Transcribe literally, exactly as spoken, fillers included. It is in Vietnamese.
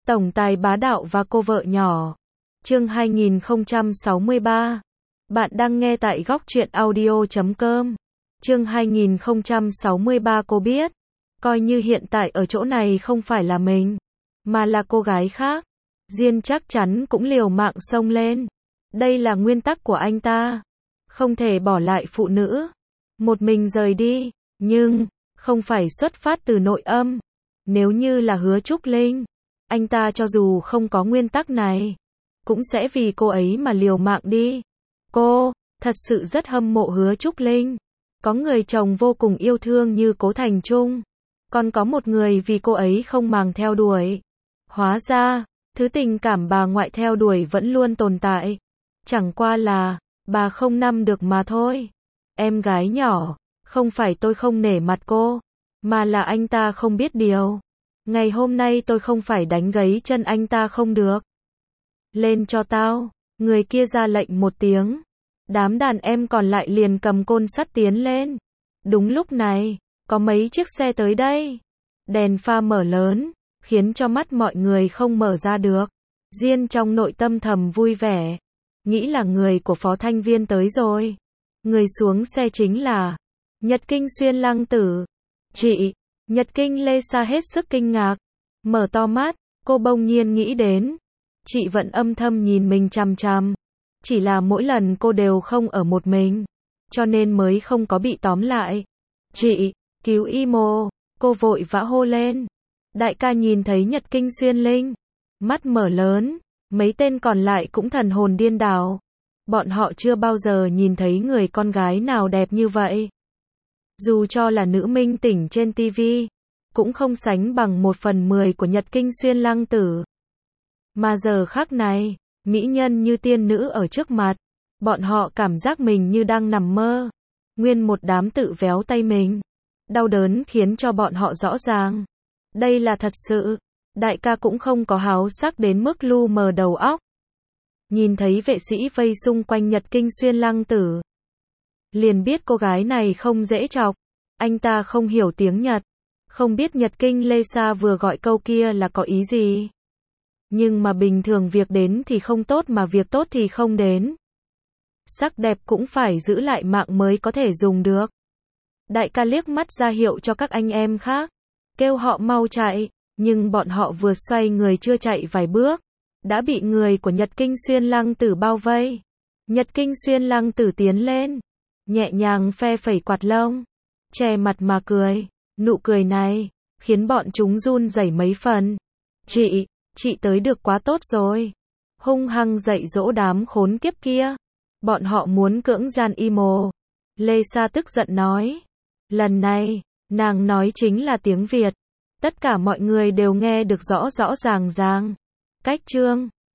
Tổng tài bá đạo và cô vợ nhỏ. Chương hai nghìn không trăm sáu mươi ba. Bạn đang nghe tại góc truyện audio chấm com. Chương hai nghìn không trăm sáu mươi ba. Cô biết, coi như hiện tại ở chỗ này không phải là mình, mà là cô gái khác, Diên chắc chắn cũng liều mạng xông lên. Đây là nguyên tắc của anh ta, không thể bỏ lại phụ nữ một mình rời đi, nhưng không phải xuất phát từ nội âm. Nếu như là Hứa Trúc Linh, anh ta cho dù không có nguyên tắc này, cũng sẽ vì cô ấy mà liều mạng đi. Cô thật sự rất hâm mộ Hứa Trúc Linh, có người chồng vô cùng yêu thương như Cố Thành Trung, còn có một người vì cô ấy không màng theo đuổi. Hóa ra, thứ tình cảm bà ngoại theo đuổi vẫn luôn tồn tại, chẳng qua là bà không nắm được mà thôi. Em gái nhỏ, không phải tôi không nể mặt cô, mà là anh ta không biết điều. Ngày hôm nay tôi không phải đánh gãy chân anh ta không được. Lên cho tao. Người kia ra lệnh một tiếng. Đám đàn em còn lại liền cầm côn sắt tiến lên. Đúng lúc này, có mấy chiếc xe tới đây. Đèn pha mở lớn, khiến cho mắt mọi người không mở ra được. Diên trong nội tâm thầm vui vẻ, nghĩ là người của Phó Thanh Viên tới rồi. Người xuống xe chính là Nhật Kinh Xuyên Lăng Tử. Chị, Nhật Kinh Lê Sa hết sức kinh ngạc, mở to mắt, cô bỗng nhiên nghĩ đến, chị vẫn âm thầm nhìn mình chằm chằm, chỉ là mỗi lần cô đều không ở một mình, cho nên mới không có bị tóm lại. Chị, cứu Imo, cô vội vã hô lên. Đại ca nhìn thấy Nhật Kinh Xuyên Linh, mắt mở lớn, mấy tên còn lại cũng thần hồn điên đảo. Bọn họ chưa bao giờ nhìn thấy người con gái nào đẹp như vậy. Dù cho là nữ minh tỉnh trên ti vi, cũng không sánh bằng một phần mười của Nhật Kinh Xuyên Lăng Tử. Mà giờ khắc này, mỹ nhân như tiên nữ ở trước mặt, bọn họ cảm giác mình như đang nằm mơ. Nguyên một đám tự véo tay mình. Đau đớn khiến cho bọn họ rõ ràng. Đây là thật sự. Đại ca cũng không có háo sắc đến mức lu mờ đầu óc. Nhìn thấy vệ sĩ vây xung quanh Nhật Kinh Xuyên Lăng Tử, liền biết cô gái này không dễ chọc. Anh ta không hiểu tiếng Nhật, không biết Nhật Kinh Lê Sa vừa gọi câu kia là có ý gì. Nhưng mà bình thường việc đến thì không tốt mà việc tốt thì không đến. Sắc đẹp cũng phải giữ lại mạng mới có thể dùng được. Đại ca liếc mắt ra hiệu cho các anh em khác, kêu họ mau chạy, nhưng bọn họ vừa xoay người chưa chạy vài bước, đã bị người của Nhật Kinh Xuyên Lăng Tử bao vây. Nhật Kinh Xuyên Lăng Tử tiến lên, nhẹ nhàng phe phẩy quạt lông, che mặt mà cười. Nụ cười này khiến bọn chúng run rẩy mấy phần. Chị, chị tới được quá tốt rồi. Hung hăng dạy dỗ đám khốn kiếp kia. Bọn họ muốn cưỡng gian Imo. Lê Sa tức giận nói. Lần này, nàng nói chính là tiếng Việt. Tất cả mọi người đều nghe được rõ rõ ràng ràng. Cách chương